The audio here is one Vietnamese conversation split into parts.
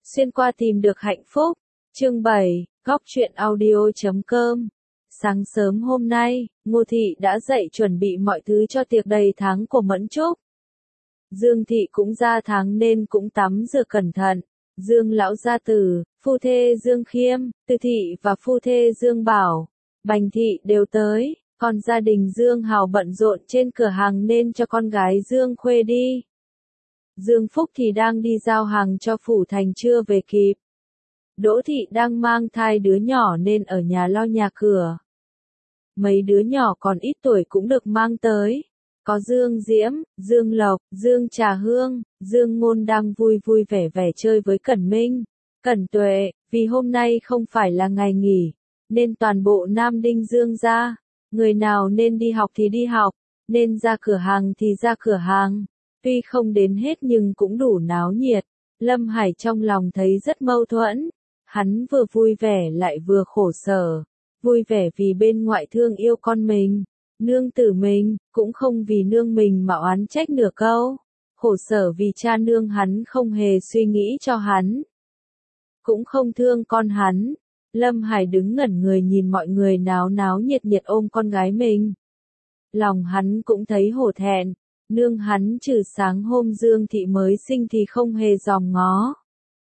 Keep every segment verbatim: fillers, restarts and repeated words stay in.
Xuyên qua tìm được hạnh phúc. Chương bảy, góc truyện audio chấm com. Sáng sớm hôm nay, Ngô Thị đã dậy chuẩn bị mọi thứ cho tiệc đầy tháng của Mẫn Trúc. Dương Thị cũng ra tháng nên cũng tắm rửa cẩn thận. Dương lão gia tử, phu thê Dương Khiêm, Từ Thị và phu thê Dương Bảo, Bành Thị đều tới, còn gia đình Dương Hào bận rộn trên cửa hàng nên cho con gái Dương Khuê đi. Dương Phúc thì đang đi giao hàng cho phủ thành chưa về kịp. Đỗ Thị đang mang thai đứa nhỏ nên ở nhà lo nhà cửa. Mấy đứa nhỏ còn ít tuổi cũng được mang tới. Có Dương Diễm, Dương Lộc, Dương Trà Hương, Dương Ngôn đang vui vui vẻ vẻ chơi với Cẩn Minh, Cẩn Tuệ, vì hôm nay không phải là ngày nghỉ, nên toàn bộ Nam Đinh Dương gia, người nào nên đi học thì đi học, nên ra cửa hàng thì ra cửa hàng. Tuy không đến hết nhưng cũng đủ náo nhiệt. Lâm Hải trong lòng thấy rất mâu thuẫn. Hắn vừa vui vẻ lại vừa khổ sở. Vui vẻ vì bên ngoại thương yêu con mình, nương tử mình, cũng không vì nương mình mà oán trách nửa câu. Khổ sở vì cha nương hắn không hề suy nghĩ cho hắn. Cũng không thương con hắn. Lâm Hải đứng ngẩn người nhìn mọi người náo náo nhiệt nhiệt ôm con gái mình. Lòng hắn cũng thấy hổ thẹn. Nương hắn trừ sáng hôm Dương Thị mới sinh thì không hề dòm ngó.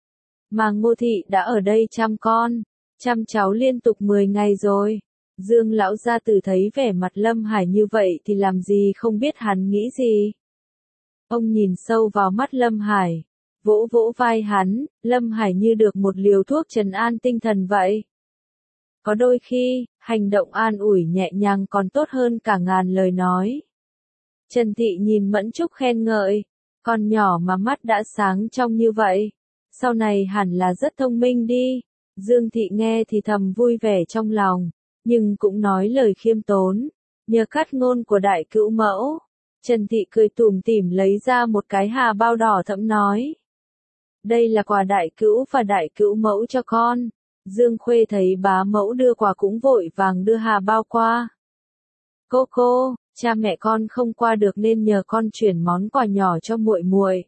Mà Ngô Thị đã ở đây chăm con, chăm cháu liên tục mười ngày rồi. Dương lão gia tử thấy vẻ mặt Lâm Hải như vậy thì làm gì không biết hắn nghĩ gì. Ông nhìn sâu vào mắt Lâm Hải, vỗ vỗ vai hắn, Lâm Hải như được một liều thuốc trấn an tinh thần vậy. Có đôi khi, hành động an ủi nhẹ nhàng còn tốt hơn cả ngàn lời nói. Trần Thị nhìn Mẫn Trúc khen ngợi, con nhỏ mà mắt đã sáng trong như vậy, sau này hẳn là rất thông minh đi. Dương Thị nghe thì thầm vui vẻ trong lòng, nhưng cũng nói lời khiêm tốn, nhờ cắt ngôn của đại cữu mẫu. Trần Thị cười tủm tỉm lấy ra một cái hà bao đỏ thẫm nói. Đây là quà đại cữu và đại cữu mẫu cho con. Dương Khuê thấy bá mẫu đưa quà cũng vội vàng đưa hà bao qua. Cô cô, cha mẹ con không qua được nên nhờ con chuyển món quà nhỏ cho muội muội.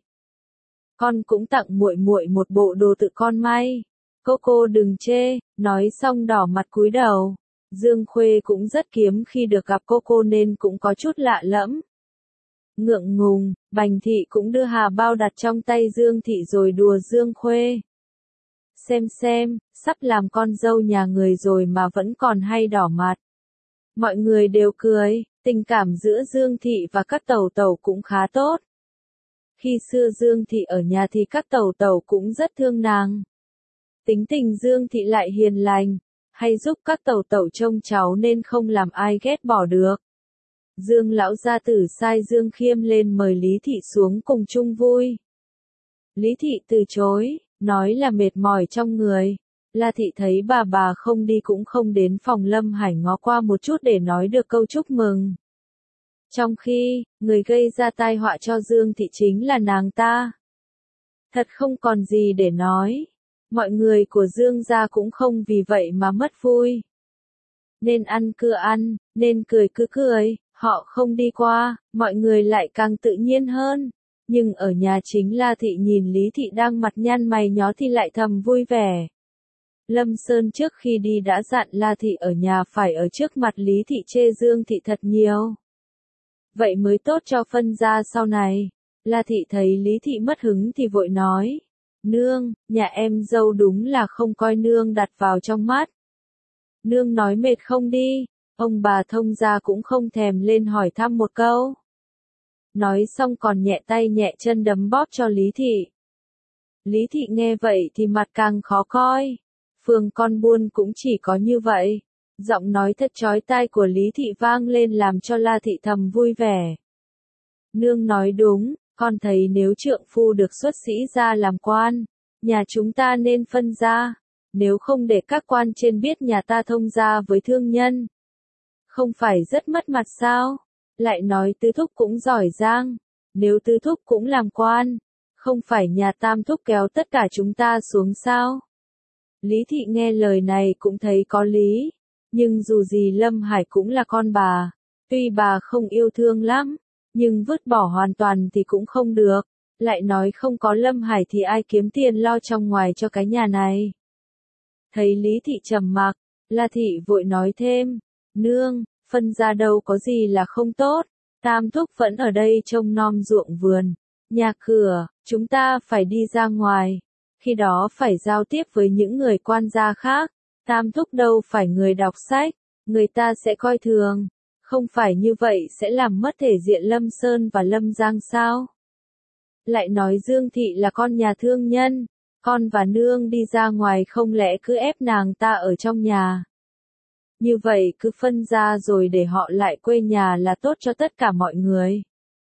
Con cũng tặng muội muội một bộ đồ tự con may. Cô cô đừng chê, nói xong đỏ mặt cúi đầu. Dương Khuê cũng rất kiếm khi được gặp cô cô nên cũng có chút lạ lẫm. Ngượng ngùng, Bành Thị cũng đưa hà bao đặt trong tay Dương Thị rồi đùa Dương Khuê. Xem xem, sắp làm con dâu nhà người rồi mà vẫn còn hay đỏ mặt. Mọi người đều cười, tình cảm giữa Dương Thị và các tẩu tẩu cũng khá tốt. Khi xưa Dương Thị ở nhà thì các tẩu tẩu cũng rất thương nàng. Tính tình Dương Thị lại hiền lành, hay giúp các tẩu tẩu trông cháu nên không làm ai ghét bỏ được. Dương lão gia tử sai Dương Khiêm lên mời Lý Thị xuống cùng chung vui. Lý Thị từ chối, nói là mệt mỏi trong người. La Thị thấy bà bà không đi cũng không đến phòng Lâm Hải ngó qua một chút để nói được câu chúc mừng. Trong khi, người gây ra tai họa cho Dương Thị chính là nàng ta. Thật không còn gì để nói. Mọi người của Dương gia cũng không vì vậy mà mất vui. Nên ăn cứ ăn, nên cười cứ cười, họ không đi qua, mọi người lại càng tự nhiên hơn. Nhưng ở nhà chính La Thị nhìn Lý Thị đang mặt nhăn mày nhó thì lại thầm vui vẻ. Lâm Sơn trước khi đi đã dặn La Thị ở nhà phải ở trước mặt Lý Thị chê Dương Thị thật nhiều. Vậy mới tốt cho phân gia sau này. La Thị thấy Lý Thị mất hứng thì vội nói. Nương, nhà em dâu đúng là không coi nương đặt vào trong mắt. Nương nói mệt không đi, ông bà thông gia cũng không thèm lên hỏi thăm một câu. Nói xong còn nhẹ tay nhẹ chân đấm bóp cho Lý Thị. Lý Thị nghe vậy thì mặt càng khó coi. Phương con buôn cũng chỉ có như vậy. Giọng nói thật chói tai của Lý Thị vang lên làm cho La Thị thầm vui vẻ. Nương nói đúng, con thấy nếu trượng phu được xuất sĩ ra làm quan, nhà chúng ta nên phân gia, nếu không để các quan trên biết nhà ta thông gia với thương nhân. Không phải rất mất mặt sao? Lại nói tứ thúc cũng giỏi giang, nếu tứ thúc cũng làm quan, không phải nhà tam thúc kéo tất cả chúng ta xuống sao? Lý Thị nghe lời này cũng thấy có lý, nhưng dù gì Lâm Hải cũng là con bà, tuy bà không yêu thương lắm, nhưng vứt bỏ hoàn toàn thì cũng không được. lại nói không có Lâm Hải thì ai kiếm tiền lo trong ngoài cho cái nhà này. Thấy Lý Thị trầm mặc, La Thị vội nói thêm, nương, phân ra đâu có gì là không tốt, Tam thúc vẫn ở đây trông nom ruộng vườn, nhà cửa, chúng ta phải đi ra ngoài, khi đó phải giao tiếp với những người quan gia khác, Tam thúc đâu phải người đọc sách, người ta sẽ coi thường, không phải như vậy sẽ làm mất thể diện Lâm Sơn và Lâm Giang sao? Lại nói Dương Thị là con nhà thương nhân, con và nương đi ra ngoài không lẽ cứ ép nàng ta ở trong nhà. Như vậy cứ phân ra rồi để họ lại quê nhà là tốt cho tất cả mọi người.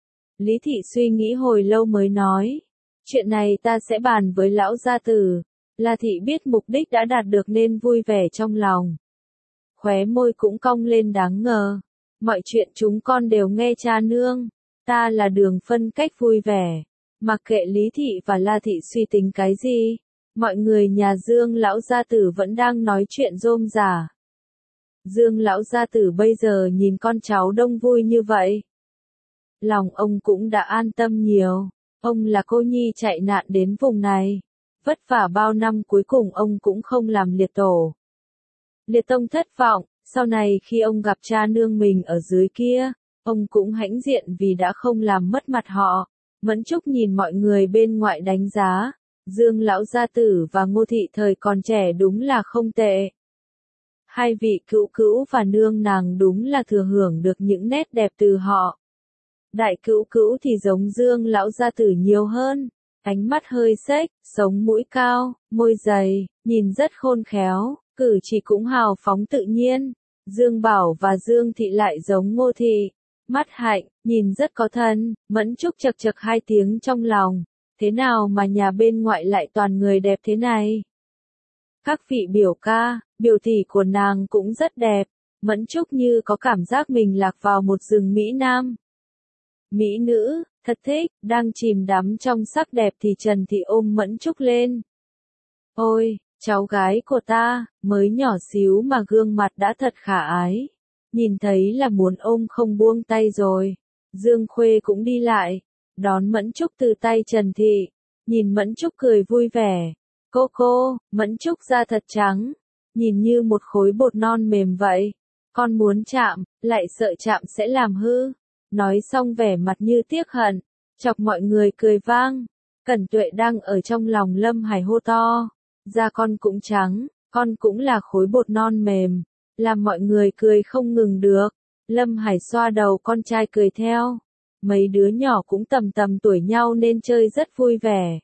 Lý Thị suy nghĩ hồi lâu mới nói, chuyện này ta sẽ bàn với lão gia tử. La Thị biết mục đích đã đạt được nên vui vẻ trong lòng. Khóe môi cũng cong lên đáng ngờ. Mọi chuyện chúng con đều nghe cha nương, ta là Đường phân cách vui vẻ. Mặc kệ Lý Thị và La Thị suy tính cái gì, mọi người nhà Dương lão gia tử vẫn đang nói chuyện rôm rả. Dương lão gia tử bây giờ nhìn con cháu đông vui như vậy, lòng ông cũng đã an tâm nhiều. Ông là cô nhi chạy nạn đến vùng này, vất vả bao năm cuối cùng ông cũng không làm liệt tổ. Liệt tông thất vọng, sau này khi ông gặp cha nương mình ở dưới kia, ông cũng hãnh diện vì đã không làm mất mặt họ. Mẫn Trúc nhìn mọi người bên ngoại đánh giá, Dương lão gia tử và Ngô Thị thời còn trẻ đúng là không tệ. Hai vị cữu cữu và nương nàng đúng là thừa hưởng được những nét đẹp từ họ. Đại cữu cữu thì giống Dương lão gia tử nhiều hơn, ánh mắt hơi xếch, sống mũi cao, môi dày, nhìn rất khôn khéo, cử chỉ cũng hào phóng tự nhiên. Dương Bảo và Dương Thị lại giống Ngô Thị, mắt hạnh, nhìn rất có thân. Mẫn Trúc chật chật hai tiếng trong lòng, thế nào mà nhà bên ngoại lại toàn người đẹp thế này? Các vị biểu ca, biểu tỷ của nàng cũng rất đẹp. Mẫn Trúc như có cảm giác mình lạc vào một rừng Mỹ Nam. Mỹ nữ, thật thích, đang chìm đắm trong sắc đẹp thì Trần Thị ôm Mẫn Trúc lên. Ôi, cháu gái của ta, mới nhỏ xíu mà gương mặt đã thật khả ái. Nhìn thấy là muốn ôm không buông tay rồi. Dương Khuê cũng đi lại, đón Mẫn Trúc từ tay Trần Thị. Nhìn Mẫn Trúc cười vui vẻ. Cô cô, Mẫn Trúc da thật trắng, nhìn như một khối bột non mềm vậy. Con muốn chạm, lại sợ chạm sẽ làm hư. Nói xong vẻ mặt như tiếc hận, chọc mọi người cười vang. Cẩn Tuệ đang ở trong lòng Lâm Hải hô to. Da con cũng trắng, con cũng là khối bột non mềm. Làm mọi người cười không ngừng được. Lâm Hải xoa đầu con trai cười theo. Mấy đứa nhỏ cũng tầm tầm tuổi nhau nên chơi rất vui vẻ.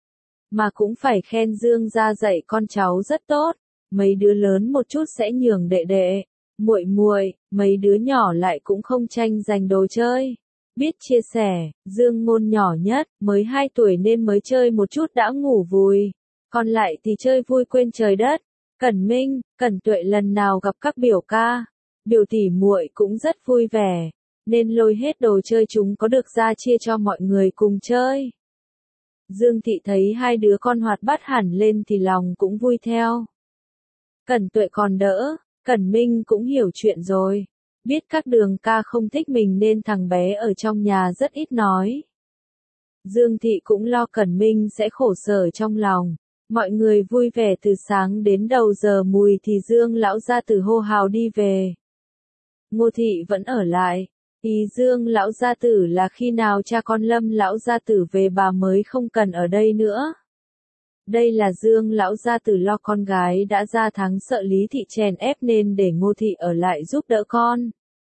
Mà cũng phải khen Dương gia dạy con cháu rất tốt. Mấy đứa lớn một chút sẽ nhường đệ đệ, muội muội, mấy đứa nhỏ lại cũng không tranh giành đồ chơi. Biết chia sẻ, Dương Ngôn nhỏ nhất, mới hai tuổi nên mới chơi một chút đã ngủ vùi. Còn lại thì chơi vui quên trời đất. Cẩn Minh, Cẩn Tuệ lần nào gặp các biểu ca, biểu tỷ muội cũng rất vui vẻ, nên lôi hết đồ chơi chúng có được ra chia cho mọi người cùng chơi. Dương Thị thấy hai đứa con hoạt bát hẳn lên thì lòng cũng vui theo. Cẩn Tuệ còn đỡ, Cẩn Minh cũng hiểu chuyện rồi, biết các đường ca không thích mình nên thằng bé ở trong nhà rất ít nói. Dương Thị cũng lo Cẩn Minh sẽ khổ sở trong lòng. Mọi người vui vẻ từ sáng đến đầu giờ mùi thì Dương lão gia tử hô hào đi về. Ngô Thị vẫn ở lại. Ý Dương lão gia tử là khi nào cha con Lâm lão gia tử về bà mới không cần ở đây nữa. Đây là Dương lão gia tử lo con gái đã ra tháng sợ Lý Thị chèn ép nên để Ngô Thị ở lại giúp đỡ con.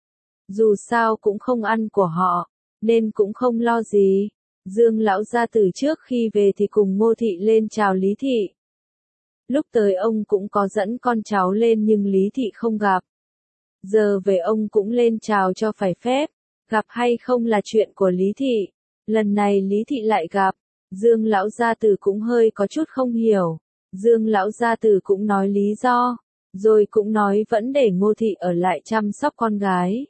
Dù sao cũng không ăn của họ, nên cũng không lo gì. Dương lão gia tử trước khi về thì cùng Ngô Thị lên chào Lý Thị. Lúc tới ông cũng có dẫn con cháu lên nhưng Lý Thị không gặp. Giờ về ông cũng lên chào cho phải phép, gặp hay không là chuyện của Lý Thị. Lần này Lý Thị lại gặp, Dương lão gia tử cũng hơi có chút không hiểu. Dương lão gia tử cũng nói lý do, rồi cũng nói vẫn để Ngô Thị ở lại chăm sóc con gái.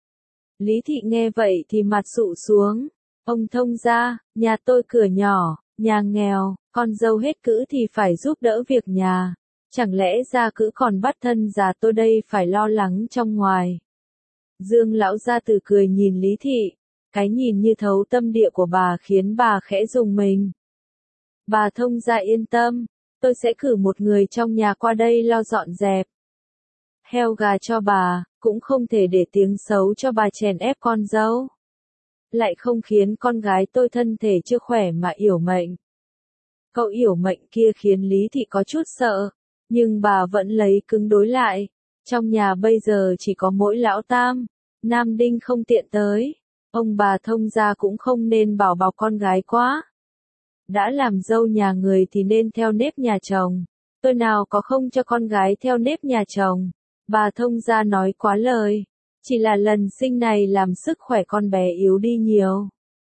Lý Thị nghe vậy thì mặt sụ xuống. Ông thông gia, nhà tôi cửa nhỏ, nhà nghèo, con dâu hết cữ thì phải giúp đỡ việc nhà. Chẳng lẽ gia cữ còn bắt thân già tôi đây phải lo lắng trong ngoài. Dương lão gia tử cười nhìn Lý Thị, Cái nhìn như thấu tâm địa của bà khiến bà khẽ rùng mình. Bà Thông gia yên tâm, tôi sẽ cử một người trong nhà qua đây lo dọn dẹp heo gà cho bà, cũng không thể để tiếng xấu cho bà chèn ép con dâu. Lại không khiến con gái tôi thân thể chưa khỏe mà yểu mệnh. Cậu yểu mệnh kia khiến Lý Thị có chút sợ, nhưng bà vẫn lấy cứng đối lại. Trong nhà bây giờ chỉ có mỗi lão Tam, Nam Đinh không tiện tới. Ông bà Thông gia cũng không nên bảo bọc con gái quá. Đã làm dâu nhà người thì nên theo nếp nhà chồng. Tôi nào có không cho con gái theo nếp nhà chồng. Bà Thông gia nói quá lời. Chỉ là lần sinh này làm sức khỏe con bé yếu đi nhiều.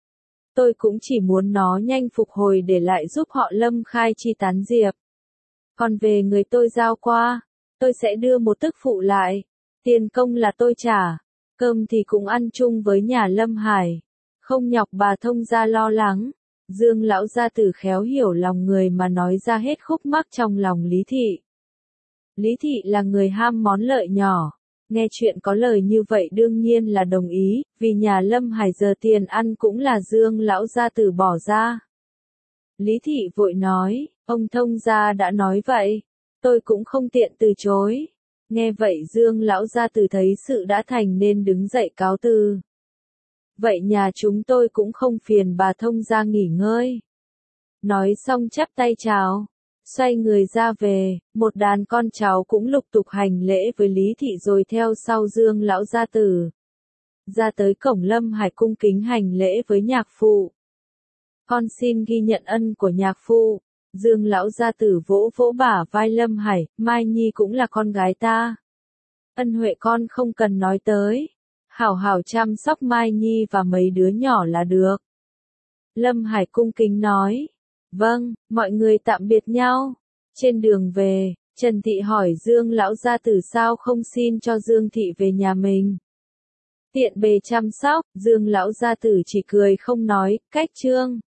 Tôi cũng chỉ muốn nó nhanh phục hồi để lại giúp họ Lâm khai chi tán diệp. Còn về người tôi giao qua, tôi sẽ đưa một tức phụ lại. Tiền công là tôi trả. Cơm thì cũng ăn chung với nhà Lâm Hải. Không nhọc bà Thông gia lo lắng. Dương lão gia tử khéo hiểu lòng người mà nói ra hết khúc mắc trong lòng Lý Thị. Lý Thị là người ham món lợi nhỏ. Nghe chuyện có lời như vậy đương nhiên là đồng ý, vì nhà Lâm Hải giờ tiền ăn cũng là Dương lão gia tử bỏ ra. Lý Thị vội nói, ông Thông gia đã nói vậy, tôi cũng không tiện từ chối. Nghe vậy Dương lão gia tử thấy sự đã thành nên đứng dậy cáo từ. Vậy nhà chúng tôi cũng không phiền bà Thông gia nghỉ ngơi. Nói xong chắp tay chào, xoay người ra về, một đàn con cháu cũng lục tục hành lễ với Lý Thị rồi theo sau Dương lão gia tử. Ra tới cổng Lâm Hải cung kính hành lễ với nhạc phụ. Con xin ghi nhận ân của nhạc phụ. Dương lão gia tử vỗ vỗ bả vai Lâm Hải, Mai Nhi cũng là con gái ta. Ân huệ con không cần nói tới. Hảo hảo chăm sóc Mai Nhi và mấy đứa nhỏ là được. Lâm Hải cung kính nói. Vâng, mọi người tạm biệt nhau. Trên đường về, Trần Thị hỏi Dương lão gia tử sao không xin cho Dương Thị về nhà mình. Tiện bề chăm sóc, Dương lão gia tử chỉ cười không nói, cách trương.